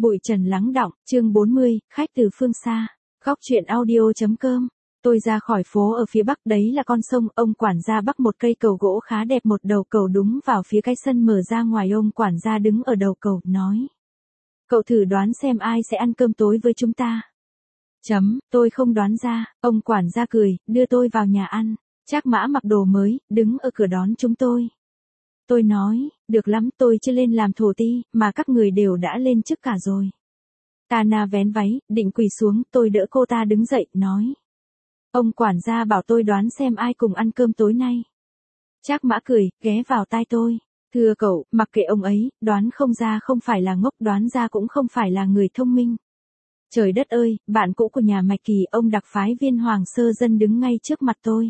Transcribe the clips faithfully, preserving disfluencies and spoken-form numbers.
Bụi trần lắng đọng, chương bốn mươi, khách từ phương xa. Góc truyện audio.com. Tôi ra khỏi phố ở phía bắc, đấy là con sông. Ông quản gia bắc một cây cầu gỗ khá đẹp, một đầu cầu đúng vào phía cái sân mở ra ngoài. Ông quản gia đứng ở đầu cầu, nói: Cậu thử đoán xem ai sẽ ăn cơm tối với chúng ta. Chấm, tôi không đoán ra. Ông quản gia cười, đưa tôi vào nhà ăn. Trác Mã mặc đồ mới, đứng ở cửa đón chúng tôi. Tôi nói, được lắm, tôi chưa lên làm thổ ti, mà các người đều đã lên chức cả rồi. Tana vén váy, định quỳ xuống, tôi đỡ cô ta đứng dậy, nói: Ông quản gia bảo tôi đoán xem ai cùng ăn cơm tối nay. Trác Mã cười, ghé vào tai tôi. Thưa cậu, mặc kệ ông ấy, đoán không ra không phải là ngốc, đoán ra cũng không phải là người thông minh. Trời đất ơi, bạn cũ của nhà Mạch Kỳ, ông đặc phái viên Hoàng Sơ Dân đứng ngay trước mặt tôi.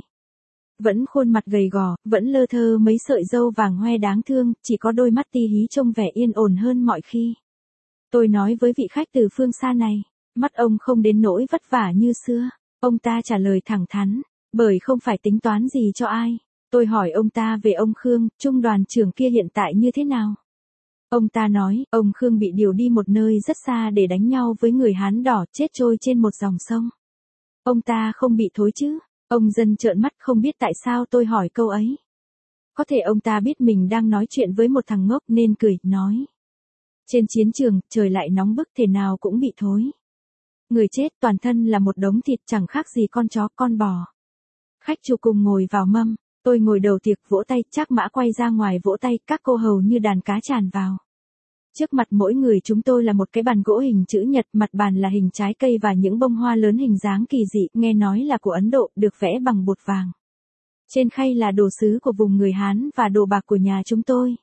Vẫn khuôn mặt gầy gò, vẫn lơ thơ mấy sợi râu vàng hoe đáng thương, chỉ có đôi mắt ti hí trông vẻ yên ổn hơn mọi khi. Tôi nói với vị khách từ phương xa này, mắt ông không đến nỗi vất vả như xưa. Ông ta trả lời thẳng thắn, bởi không phải tính toán gì cho ai. Tôi hỏi ông ta về ông Khương, trung đoàn trưởng kia hiện tại như thế nào. Ông ta nói, ông Khương bị điều đi một nơi rất xa để đánh nhau với người Hán đỏ, chết trôi trên một dòng sông. Ông ta không bị thối chứ? Ông Dân trợn mắt, không biết tại sao tôi hỏi câu ấy. Có thể ông ta biết mình đang nói chuyện với một thằng ngốc nên cười, nói: Trên chiến trường, trời lại nóng bức, thể nào cũng bị thối. Người chết toàn thân là một đống thịt, chẳng khác gì con chó, con bò. Khách chủ cùng ngồi vào mâm, tôi ngồi đầu tiệc vỗ tay, Trác Mã quay ra ngoài vỗ tay, các cô hầu như đàn cá tràn vào. Trước mặt mỗi người chúng tôi là một cái bàn gỗ hình chữ nhật, mặt bàn là hình trái cây và những bông hoa lớn hình dáng kỳ dị, nghe nói là của Ấn Độ, được vẽ bằng bột vàng. Trên khay là đồ sứ của vùng người Hán và đồ bạc của nhà chúng tôi.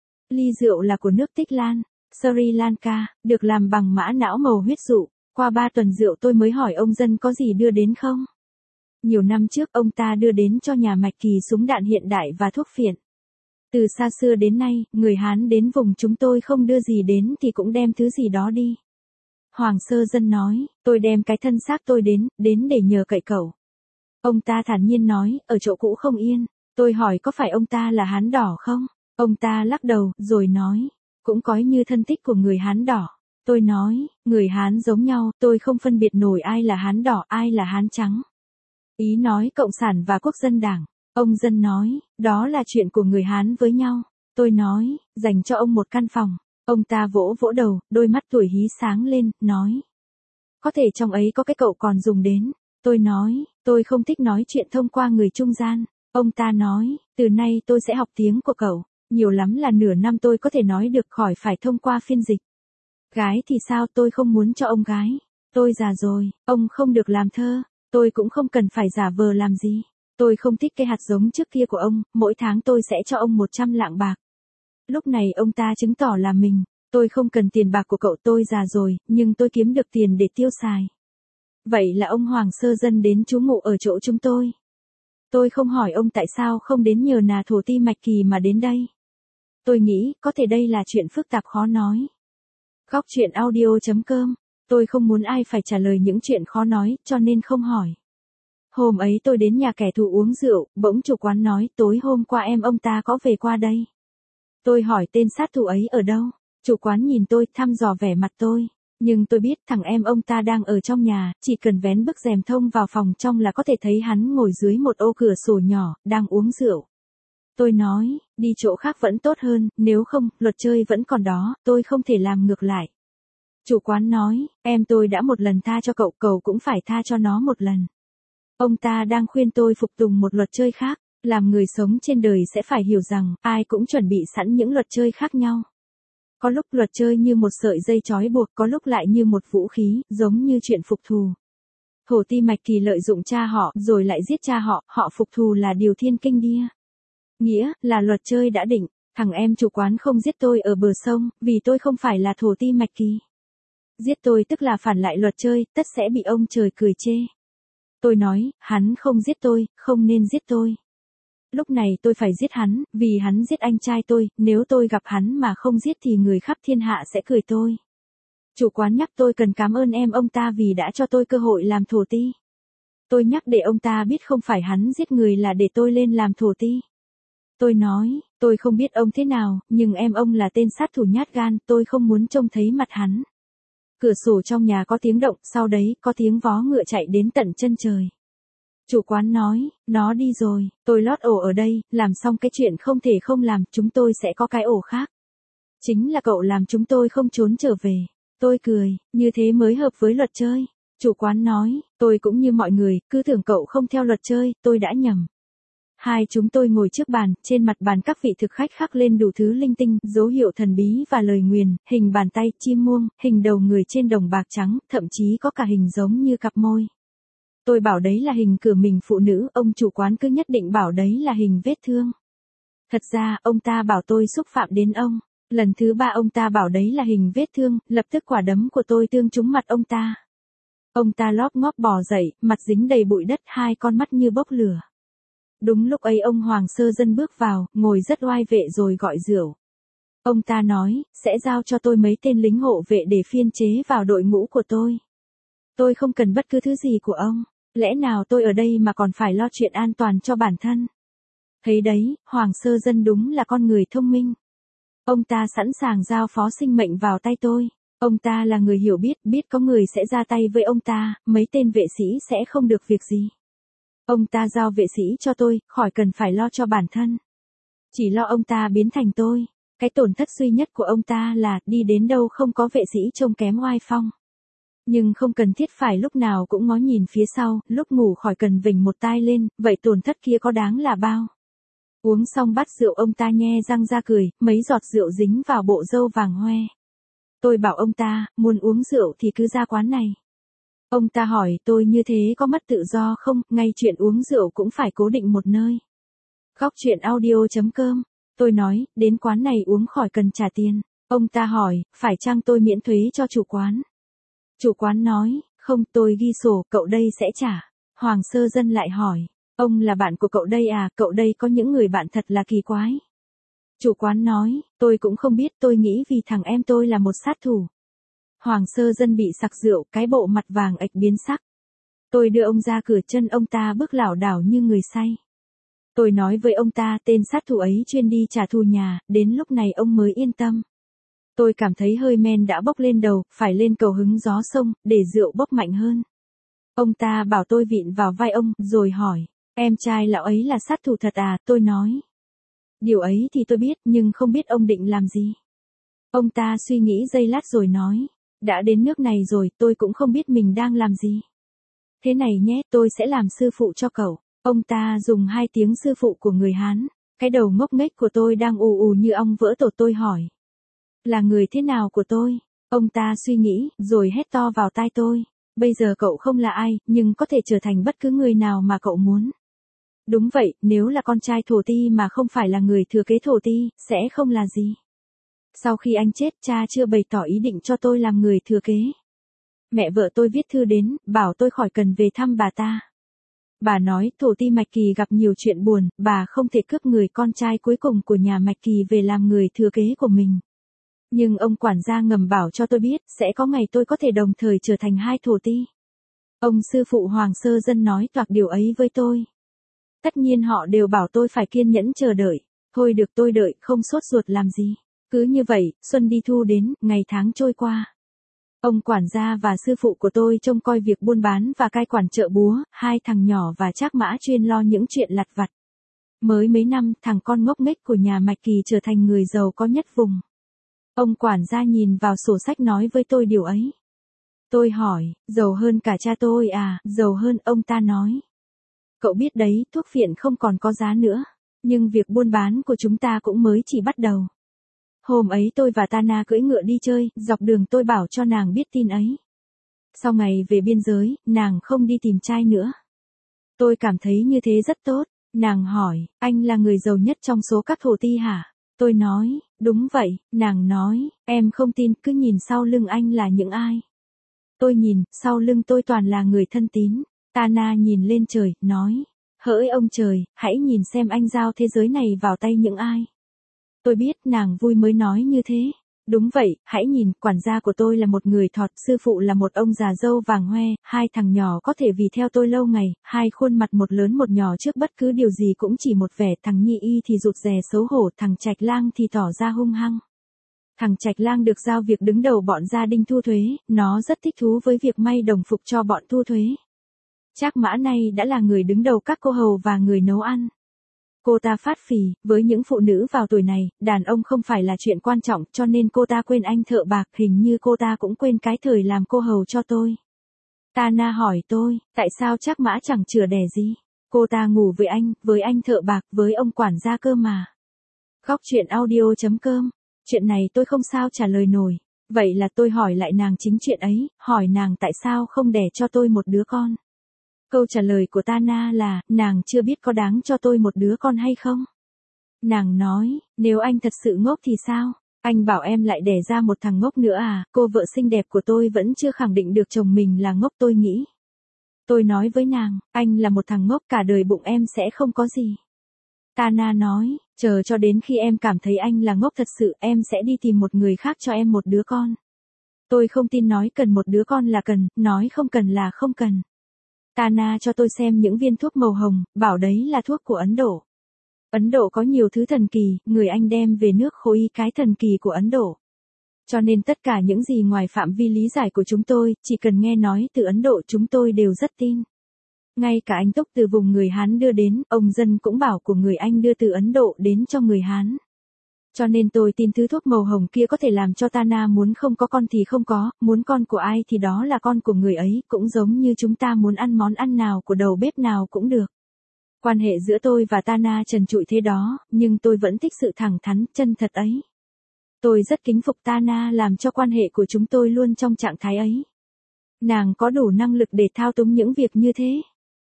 Ly rượu là của nước Tích Lan, Sri Lanka, được làm bằng mã não màu huyết dụ. Qua ba tuần rượu tôi mới hỏi ông Dân có gì đưa đến không. Nhiều năm trước ông ta đưa đến cho nhà Mạch Kỳ súng đạn hiện đại và thuốc phiện. Từ xa xưa đến nay, người Hán đến vùng chúng tôi không đưa gì đến thì cũng đem thứ gì đó đi. Hoàng Sơ Dân nói, tôi đem cái thân xác tôi đến, đến để nhờ cậy cậu. Ông ta thản nhiên nói, ở chỗ cũ không yên. Tôi hỏi có phải ông ta là Hán đỏ không? Ông ta lắc đầu, rồi nói, cũng có như thân tích của người Hán đỏ. Tôi nói, người Hán giống nhau, tôi không phân biệt nổi ai là Hán đỏ, ai là Hán trắng. Ý nói Cộng sản và Quốc dân đảng. Ông Dân nói, đó là chuyện của người Hán với nhau. Tôi nói, dành cho ông một căn phòng. Ông ta vỗ vỗ đầu, đôi mắt tuổi hí sáng lên, nói, có thể trong ấy có cái cậu còn dùng đến. Tôi nói, tôi không thích nói chuyện thông qua người trung gian. Ông ta nói, từ nay tôi sẽ học tiếng của cậu. Nhiều lắm là nửa năm tôi có thể nói được, khỏi phải thông qua phiên dịch. Gái thì sao, tôi không muốn cho ông gái. Tôi già rồi, ông không được làm thơ. Tôi cũng không cần phải giả vờ làm gì. Tôi không thích cái hạt giống trước kia của ông, mỗi tháng tôi sẽ cho ông một trăm lạng bạc. Lúc này ông ta chứng tỏ là mình, tôi không cần tiền bạc của cậu, tôi già rồi, nhưng tôi kiếm được tiền để tiêu xài. Vậy là ông Hoàng Sơ Dân đến trú ngụ ở chỗ chúng tôi. Tôi không hỏi ông tại sao không đến nhờ nà thổ ti Mạch Kỳ mà đến đây. Tôi nghĩ, có thể đây là chuyện phức tạp khó nói. Góc truyện audio.com. Tôi không muốn ai phải trả lời những chuyện khó nói, cho nên không hỏi. Hôm ấy tôi đến nhà kẻ thù uống rượu, bỗng chủ quán nói, tối hôm qua em ông ta có về qua đây. Tôi hỏi tên sát thủ ấy ở đâu. Chủ quán nhìn tôi, thăm dò vẻ mặt tôi. Nhưng tôi biết thằng em ông ta đang ở trong nhà, chỉ cần vén bức rèm thông vào phòng trong là có thể thấy hắn ngồi dưới một ô cửa sổ nhỏ, đang uống rượu. Tôi nói, đi chỗ khác vẫn tốt hơn, nếu không, luật chơi vẫn còn đó, tôi không thể làm ngược lại. Chủ quán nói, em tôi đã một lần tha cho cậu, cậu cũng phải tha cho nó một lần. Ông ta đang khuyên tôi phục tùng một luật chơi khác, làm người sống trên đời sẽ phải hiểu rằng, ai cũng chuẩn bị sẵn những luật chơi khác nhau. Có lúc luật chơi như một sợi dây trói buộc, có lúc lại như một vũ khí, giống như chuyện phục thù. Thổ ti Mạch Kỳ lợi dụng cha họ, rồi lại giết cha họ, họ phục thù là điều thiên kinh địa. Nghĩa, là luật chơi đã định, thằng em chủ quán không giết tôi ở bờ sông, vì tôi không phải là thổ ti Mạch Kỳ. Giết tôi tức là phản lại luật chơi, tất sẽ bị ông trời cười chê. Tôi nói, hắn không giết tôi, không nên giết tôi. Lúc này tôi phải giết hắn, vì hắn giết anh trai tôi, nếu tôi gặp hắn mà không giết thì người khắp thiên hạ sẽ cười tôi. Chủ quán nhắc tôi cần cảm ơn em ông ta vì đã cho tôi cơ hội làm thổ ti. Tôi nhắc để ông ta biết không phải hắn giết người là để tôi lên làm thổ ti. Tôi nói, tôi không biết ông thế nào, nhưng em ông là tên sát thủ nhát gan, tôi không muốn trông thấy mặt hắn. Cửa sổ trong nhà có tiếng động, sau đấy có tiếng vó ngựa chạy đến tận chân trời. Chủ quán nói, nó đi rồi, tôi lót ổ ở đây, làm xong cái chuyện không thể không làm, chúng tôi sẽ có cái ổ khác. Chính là cậu làm chúng tôi không trốn trở về. Tôi cười, như thế mới hợp với luật chơi. Chủ quán nói, tôi cũng như mọi người, cứ tưởng cậu không theo luật chơi, tôi đã nhầm. Hai chúng tôi ngồi trước bàn, trên mặt bàn các vị thực khách khắc lên đủ thứ linh tinh, dấu hiệu thần bí và lời nguyền, hình bàn tay, chim muông, hình đầu người trên đồng bạc trắng, thậm chí có cả hình giống như cặp môi. Tôi bảo đấy là hình cửa mình phụ nữ, ông chủ quán cứ nhất định bảo đấy là hình vết thương. Thật ra, ông ta bảo tôi xúc phạm đến ông. Lần thứ ba ông ta bảo đấy là hình vết thương, lập tức quả đấm của tôi tương trúng mặt ông ta. Ông ta lóp ngóp bò dậy, mặt dính đầy bụi đất, hai con mắt như bốc lửa. Đúng lúc ấy ông Hoàng Sơ Dân bước vào, ngồi rất oai vệ rồi gọi rượu. Ông ta nói, sẽ giao cho tôi mấy tên lính hộ vệ để phiên chế vào đội ngũ của tôi. Tôi không cần bất cứ thứ gì của ông, lẽ nào tôi ở đây mà còn phải lo chuyện an toàn cho bản thân. Thấy đấy, Hoàng Sơ Dân đúng là con người thông minh. Ông ta sẵn sàng giao phó sinh mệnh vào tay tôi. Ông ta là người hiểu biết, biết có người sẽ ra tay với ông ta, mấy tên vệ sĩ sẽ không được việc gì. Ông ta giao vệ sĩ cho tôi, khỏi cần phải lo cho bản thân. Chỉ lo ông ta biến thành tôi. Cái tổn thất duy nhất của ông ta là đi đến đâu không có vệ sĩ trông kém oai phong. Nhưng không cần thiết phải lúc nào cũng ngó nhìn phía sau, lúc ngủ khỏi cần vểnh một tai lên, vậy tổn thất kia có đáng là bao. Uống xong bát rượu ông ta nhe răng ra cười, mấy giọt rượu dính vào bộ râu vàng hoe. Tôi bảo ông ta, muốn uống rượu thì cứ ra quán này. Ông ta hỏi tôi như thế có mất tự do không, ngay chuyện uống rượu cũng phải cố định một nơi. Góc chuyện audio chấm com. Tôi nói, đến quán này uống khỏi cần trả tiền. Ông ta hỏi, phải chăng tôi miễn thuế cho chủ quán? Chủ quán nói, không, tôi ghi sổ, cậu đây sẽ trả. Hoàng Sơ Dân lại hỏi, ông là bạn của cậu đây à, cậu đây có những người bạn thật là kỳ quái. Chủ quán nói, tôi cũng không biết, tôi nghĩ vì thằng em tôi là một sát thủ. Hoàng Sơ Dân bị sặc rượu, cái bộ mặt vàng ệch biến sắc. Tôi đưa ông ra cửa, chân ông ta bước lảo đảo như người say. Tôi nói với ông ta, tên sát thủ ấy chuyên đi trả thù nhà, đến lúc này ông mới yên tâm. Tôi cảm thấy hơi men đã bốc lên đầu, phải lên cầu hứng gió sông, để rượu bốc mạnh hơn. Ông ta bảo tôi vịn vào vai ông, rồi hỏi, em trai lão ấy là sát thủ thật à, tôi nói. Điều ấy thì tôi biết, nhưng không biết ông định làm gì. Ông ta suy nghĩ giây lát rồi nói, đã đến nước này rồi, tôi cũng không biết mình đang làm gì. Thế này nhé, tôi sẽ làm sư phụ cho cậu. Ông ta dùng hai tiếng sư phụ của người Hán. Cái đầu ngốc nghếch của tôi đang ù ù như ong vỡ tổ, tôi hỏi. Là người thế nào của tôi? Ông ta suy nghĩ, rồi hét to vào tai tôi. Bây giờ cậu không là ai, nhưng có thể trở thành bất cứ người nào mà cậu muốn. Đúng vậy, nếu là con trai thổ ti mà không phải là người thừa kế thổ ti, sẽ không là gì. Sau khi anh chết, cha chưa bày tỏ ý định cho tôi làm người thừa kế. Mẹ vợ tôi viết thư đến, bảo tôi khỏi cần về thăm bà ta. Bà nói, thổ ti Mạch Kỳ gặp nhiều chuyện buồn, bà không thể cướp người con trai cuối cùng của nhà Mạch Kỳ về làm người thừa kế của mình. Nhưng ông quản gia ngầm bảo cho tôi biết, sẽ có ngày tôi có thể đồng thời trở thành hai thổ ti. Ông sư phụ Hoàng Sơ Dân nói toạc điều ấy với tôi. Tất nhiên họ đều bảo tôi phải kiên nhẫn chờ đợi. Thôi được, tôi đợi, không sốt ruột làm gì. Cứ như vậy, xuân đi thu đến, ngày tháng trôi qua. Ông quản gia và sư phụ của tôi trông coi việc buôn bán và cai quản chợ búa, hai thằng nhỏ và Trác Mã chuyên lo những chuyện lặt vặt. Mới mấy năm, thằng con ngốc nghếch của nhà Mạch Kỳ trở thành người giàu có nhất vùng. Ông quản gia nhìn vào sổ sách nói với tôi điều ấy. Tôi hỏi, giàu hơn cả cha tôi à, giàu hơn, ông ta nói. Cậu biết đấy, thuốc phiện không còn có giá nữa, nhưng việc buôn bán của chúng ta cũng mới chỉ bắt đầu. Hôm ấy tôi và Tana cưỡi ngựa đi chơi, dọc đường tôi bảo cho nàng biết tin ấy. Sau ngày về biên giới, nàng không đi tìm trai nữa. Tôi cảm thấy như thế rất tốt. Nàng hỏi, anh là người giàu nhất trong số các thổ ti hả? Tôi nói, đúng vậy. Nàng nói, em không tin, cứ nhìn sau lưng anh là những ai. Tôi nhìn, sau lưng tôi toàn là người thân tín. Tana nhìn lên trời, nói, hỡi ông trời, hãy nhìn xem anh giao thế giới này vào tay những ai. Tôi biết, nàng vui mới nói như thế. Đúng vậy, hãy nhìn, quản gia của tôi là một người thọt, sư phụ là một ông già râu vàng hoe, hai thằng nhỏ có thể vì theo tôi lâu ngày, hai khuôn mặt một lớn một nhỏ trước bất cứ điều gì cũng chỉ một vẻ, thằng Nhi Y thì rụt rè xấu hổ, thằng Trạch Lang thì tỏ ra hung hăng. Thằng Trạch Lang được giao việc đứng đầu bọn gia đình thu thuế, nó rất thích thú với việc may đồng phục cho bọn thu thuế. Trác Mã này đã là người đứng đầu các cô hầu và người nấu ăn. Cô ta phát phì, với những phụ nữ vào tuổi này, đàn ông không phải là chuyện quan trọng, cho nên cô ta quên anh thợ bạc, hình như cô ta cũng quên cái thời làm cô hầu cho tôi. Tana hỏi tôi, tại sao Trác Mã chẳng chừa đẻ gì? Cô ta ngủ với anh, với anh thợ bạc, với ông quản gia cơ mà. Góc truyện audio chấm com. Chuyện này tôi không sao trả lời nổi. Vậy là tôi hỏi lại nàng chính chuyện ấy, hỏi nàng tại sao không đẻ cho tôi một đứa con. Câu trả lời của Tana là, nàng chưa biết có đáng cho tôi một đứa con hay không. Nàng nói, nếu anh thật sự ngốc thì sao? Anh bảo em lại đẻ ra một thằng ngốc nữa à? Cô vợ xinh đẹp của tôi vẫn chưa khẳng định được chồng mình là ngốc tôi nghĩ. Tôi nói với nàng, anh là một thằng ngốc cả đời bụng em sẽ không có gì. Tana nói, chờ cho đến khi em cảm thấy anh là ngốc thật sự em sẽ đi tìm một người khác cho em một đứa con. Tôi không tin nói cần một đứa con là cần, nói không cần là không cần. Tana cho tôi xem những viên thuốc màu hồng, bảo đấy là thuốc của Ấn Độ. Ấn Độ có nhiều thứ thần kỳ, người Anh đem về nước khối y cái thần kỳ của Ấn Độ. Cho nên tất cả những gì ngoài phạm vi lý giải của chúng tôi, chỉ cần nghe nói từ Ấn Độ chúng tôi đều rất tin. Ngay cả anh Túc từ vùng người Hán đưa đến, ông dân cũng bảo của người Anh đưa từ Ấn Độ đến cho người Hán. Cho nên tôi tin thứ thuốc màu hồng kia có thể làm cho Tana muốn không có con thì không có, muốn con của ai thì đó là con của người ấy, cũng giống như chúng ta muốn ăn món ăn nào của đầu bếp nào cũng được. Quan hệ giữa tôi và Tana trần trụi thế đó, nhưng tôi vẫn thích sự thẳng thắn, chân thật ấy. Tôi rất kính phục Tana làm cho quan hệ của chúng tôi luôn trong trạng thái ấy. Nàng có đủ năng lực để thao túng những việc như thế.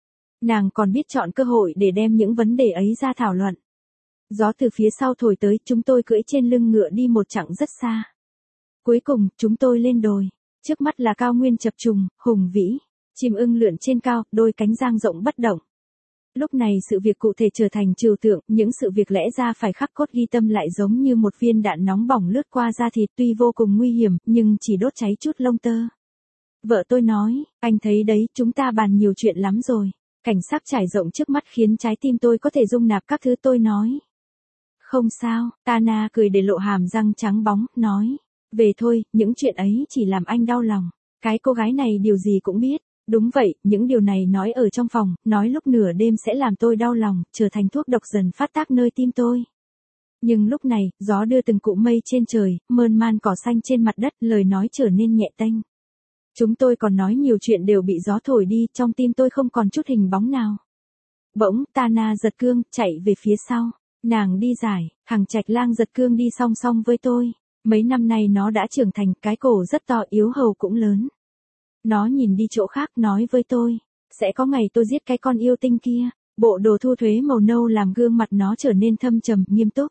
Nàng còn biết chọn cơ hội để đem những vấn đề ấy ra thảo luận. Gió từ phía sau thổi tới, chúng tôi cưỡi trên lưng ngựa đi một chặng rất xa. Cuối cùng, chúng tôi lên đồi. Trước mắt là cao nguyên chập trùng, hùng vĩ. Chim ưng lượn trên cao, đôi cánh dang rộng bất động. Lúc này sự việc cụ thể trở thành trừu tượng, những sự việc lẽ ra phải khắc cốt ghi tâm lại giống như một viên đạn nóng bỏng lướt qua da thịt tuy vô cùng nguy hiểm, nhưng chỉ đốt cháy chút lông tơ. Vợ tôi nói, anh thấy đấy, chúng ta bàn nhiều chuyện lắm rồi. Cảnh sắc trải rộng trước mắt khiến trái tim tôi có thể dung nạp các thứ tôi nói. Không sao, Tana cười để lộ hàm răng trắng bóng, nói. Về thôi, những chuyện ấy chỉ làm anh đau lòng. Cái cô gái này điều gì cũng biết. Đúng vậy, những điều này nói ở trong phòng, nói lúc nửa đêm sẽ làm tôi đau lòng, trở thành thuốc độc dần phát tác nơi tim tôi. Nhưng lúc này, gió đưa từng cụm mây trên trời, mơn man cỏ xanh trên mặt đất, lời nói trở nên nhẹ tênh. Chúng tôi còn nói nhiều chuyện đều bị gió thổi đi, trong tim tôi không còn chút hình bóng nào. Bỗng, Tana giật cương, chạy về phía sau. Nàng đi giải, thằng Trạch Lang giật cương đi song song với tôi. Mấy năm nay nó đã trưởng thành, cái cổ rất to, yếu hầu cũng lớn. Nó nhìn đi chỗ khác nói với tôi, sẽ có ngày tôi giết cái con yêu tinh kia. Bộ đồ thu thuế màu nâu làm gương mặt nó trở nên thâm trầm, nghiêm túc.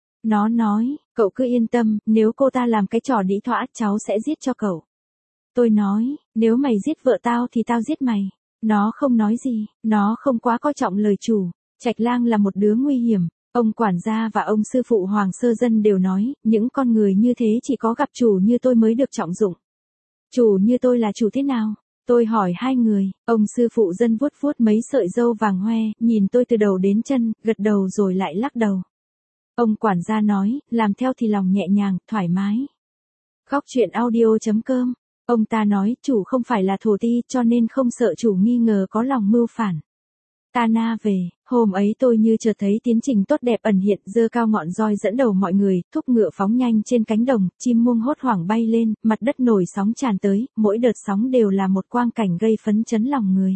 Nó nói, cậu cứ yên tâm, nếu cô ta làm cái trò đĩ thỏa, cháu sẽ giết cho cậu. Tôi nói, nếu mày giết vợ tao thì tao giết mày. Nó không nói gì, nó không quá coi trọng lời chủ. Trạch Lang là một đứa nguy hiểm. Ông quản gia và ông sư phụ Hoàng Sơ Dân đều nói, những con người như thế chỉ có gặp chủ như tôi mới được trọng dụng. Chủ như tôi là chủ thế nào? Tôi hỏi hai người, ông sư phụ Dân vuốt vuốt mấy sợi râu vàng hoe, nhìn tôi từ đầu đến chân, gật đầu rồi lại lắc đầu. Ông quản gia nói, làm theo thì lòng nhẹ nhàng, thoải mái. Góc truyện audio chấm com. Ông ta nói, chủ không phải là thổ ti cho nên không sợ chủ nghi ngờ có lòng mưu phản. Tana về, hôm ấy tôi như chợt thấy tiến trình tốt đẹp ẩn hiện, giơ cao ngọn roi dẫn đầu mọi người, thúc ngựa phóng nhanh trên cánh đồng, chim muông hốt hoảng bay lên, mặt đất nổi sóng tràn tới, mỗi đợt sóng đều là một quang cảnh gây phấn chấn lòng người.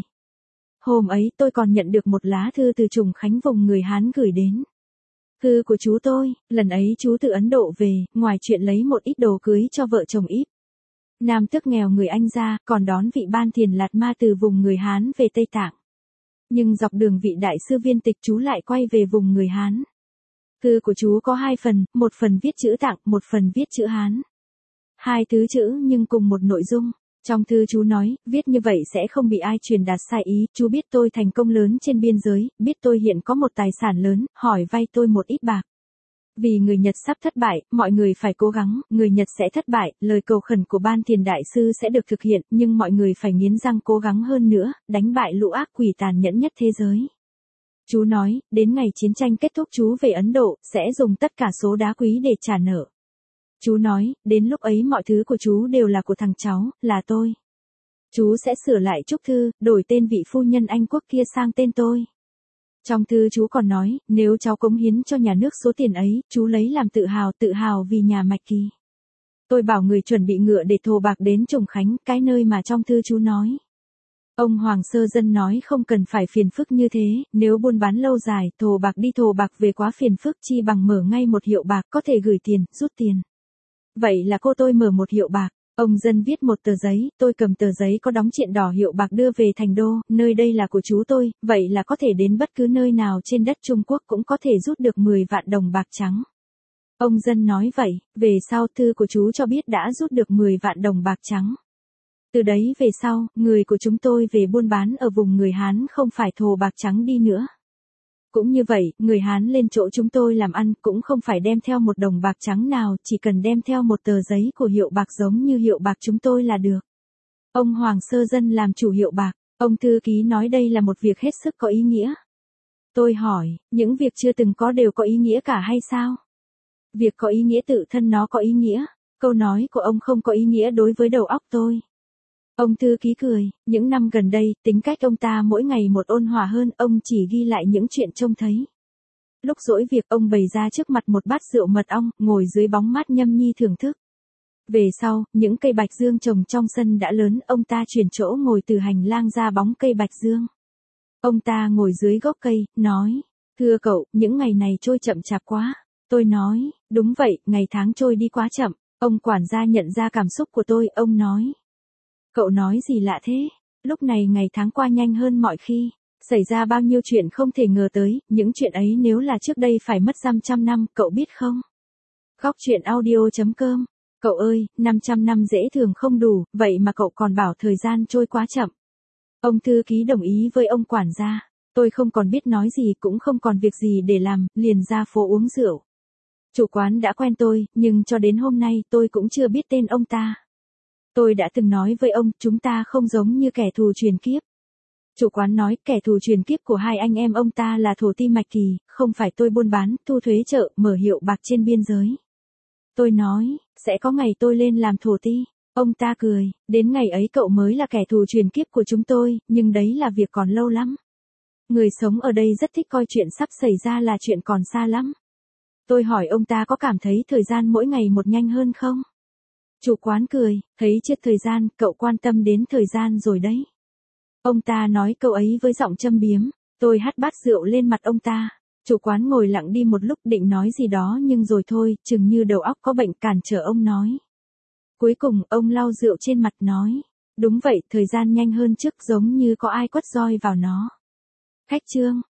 Hôm ấy tôi còn nhận được một lá thư từ Trùng Khánh vùng người Hán gửi đến. Thư của chú tôi, lần ấy chú từ Ấn Độ về, ngoài chuyện lấy một ít đồ cưới cho vợ chồng Íp Nam tước nghèo người Anh ra, còn đón vị Ban Thiền Lạt Ma từ vùng người Hán về Tây Tạng. Nhưng dọc đường vị đại sư viên tịch chú lại quay về vùng người Hán. Thư của chú có hai phần, một phần viết chữ Tạng, một phần viết chữ Hán. Hai thứ chữ nhưng cùng một nội dung. Trong thư chú nói, viết như vậy sẽ không bị ai truyền đạt sai ý, chú biết tôi thành công lớn trên biên giới, biết tôi hiện có một tài sản lớn, hỏi vay tôi một ít bạc. Vì người Nhật sắp thất bại, mọi người phải cố gắng, người Nhật sẽ thất bại, lời cầu khẩn của Ban Thiền Đại Sư sẽ được thực hiện, nhưng mọi người phải nghiến răng cố gắng hơn nữa, đánh bại lũ ác quỷ tàn nhẫn nhất thế giới. Chú nói, đến ngày chiến tranh kết thúc chú về Ấn Độ, sẽ dùng tất cả số đá quý để trả nợ. Chú nói, đến lúc ấy mọi thứ của chú đều là của thằng cháu, là tôi. Chú sẽ sửa lại chúc thư, đổi tên vị phu nhân Anh quốc kia sang tên tôi. Trong thư chú còn nói, nếu cháu cống hiến cho nhà nước số tiền ấy, chú lấy làm tự hào, tự hào vì nhà Mạch Kỳ. Tôi bảo người chuẩn bị ngựa để thồ bạc đến Trùng Khánh, cái nơi mà trong thư chú nói. Ông Hoàng Sơ Dân nói không cần phải phiền phức như thế, nếu buôn bán lâu dài, thồ bạc đi thồ bạc về quá phiền phức, chi bằng mở ngay một hiệu bạc, có thể gửi tiền, rút tiền. Vậy là cô tôi mở một hiệu bạc. Ông Dân viết một tờ giấy, tôi cầm tờ giấy có đóng triện đỏ hiệu bạc đưa về thành đô, nơi đây là của chú tôi, vậy là có thể đến bất cứ nơi nào trên đất Trung Quốc cũng có thể rút được mười vạn đồng bạc trắng. Ông Dân nói vậy, về sau thư của chú cho biết đã rút được mười vạn đồng bạc trắng. Từ đấy về sau, người của chúng tôi về buôn bán ở vùng người Hán không phải thồ bạc trắng đi nữa. Cũng như vậy, người Hán lên chỗ chúng tôi làm ăn cũng không phải đem theo một đồng bạc trắng nào, chỉ cần đem theo một tờ giấy của hiệu bạc giống như hiệu bạc chúng tôi là được. Ông Hoàng Sơ Dân làm chủ hiệu bạc, ông thư ký nói đây là một việc hết sức có ý nghĩa. Tôi hỏi, những việc chưa từng có đều có ý nghĩa cả hay sao? Việc có ý nghĩa tự thân nó có ý nghĩa, câu nói của ông không có ý nghĩa đối với đầu óc tôi. Ông thư ký cười, những năm gần đây, tính cách ông ta mỗi ngày một ôn hòa hơn, ông chỉ ghi lại những chuyện trông thấy. Lúc rỗi việc ông bày ra trước mặt một bát rượu mật ong, ngồi dưới bóng mát nhâm nhi thưởng thức. Về sau, những cây bạch dương trồng trong sân đã lớn, ông ta chuyển chỗ ngồi từ hành lang ra bóng cây bạch dương. Ông ta ngồi dưới gốc cây, nói, thưa cậu, những ngày này trôi chậm chạp quá. Tôi nói, đúng vậy, ngày tháng trôi đi quá chậm. Ông quản gia nhận ra cảm xúc của tôi, ông nói. Cậu nói gì lạ thế? Lúc này ngày tháng qua nhanh hơn mọi khi. Xảy ra bao nhiêu chuyện không thể ngờ tới, những chuyện ấy nếu là trước đây phải mất dăm trăm năm, cậu biết không? Góc truyện audio chấm com. Cậu ơi, năm trăm năm dễ thường không đủ, vậy mà cậu còn bảo thời gian trôi quá chậm. Ông thư ký đồng ý với ông quản gia. Tôi không còn biết nói gì cũng không còn việc gì để làm, liền ra phố uống rượu. Chủ quán đã quen tôi, nhưng cho đến hôm nay tôi cũng chưa biết tên ông ta. Tôi đã từng nói với ông, chúng ta không giống như kẻ thù truyền kiếp. Chủ quán nói, kẻ thù truyền kiếp của hai anh em ông ta là thổ ti Mạch Kỳ, không phải tôi buôn bán, thu thuế chợ, mở hiệu bạc trên biên giới. Tôi nói, sẽ có ngày tôi lên làm thổ ti. Ông ta cười, đến ngày ấy cậu mới là kẻ thù truyền kiếp của chúng tôi, nhưng đấy là việc còn lâu lắm. Người sống ở đây rất thích coi chuyện sắp xảy ra là chuyện còn xa lắm. Tôi hỏi ông ta có cảm thấy thời gian mỗi ngày một nhanh hơn không? Chủ quán cười, thấy chết thời gian, cậu quan tâm đến thời gian rồi đấy. Ông ta nói câu ấy với giọng châm biếm, tôi hắt bát rượu lên mặt ông ta. Chủ quán ngồi lặng đi một lúc định nói gì đó nhưng rồi thôi, chừng như đầu óc có bệnh cản trở ông nói. Cuối cùng ông lau rượu trên mặt nói, đúng vậy, thời gian nhanh hơn trước giống như có ai quất roi vào nó. Khách trương.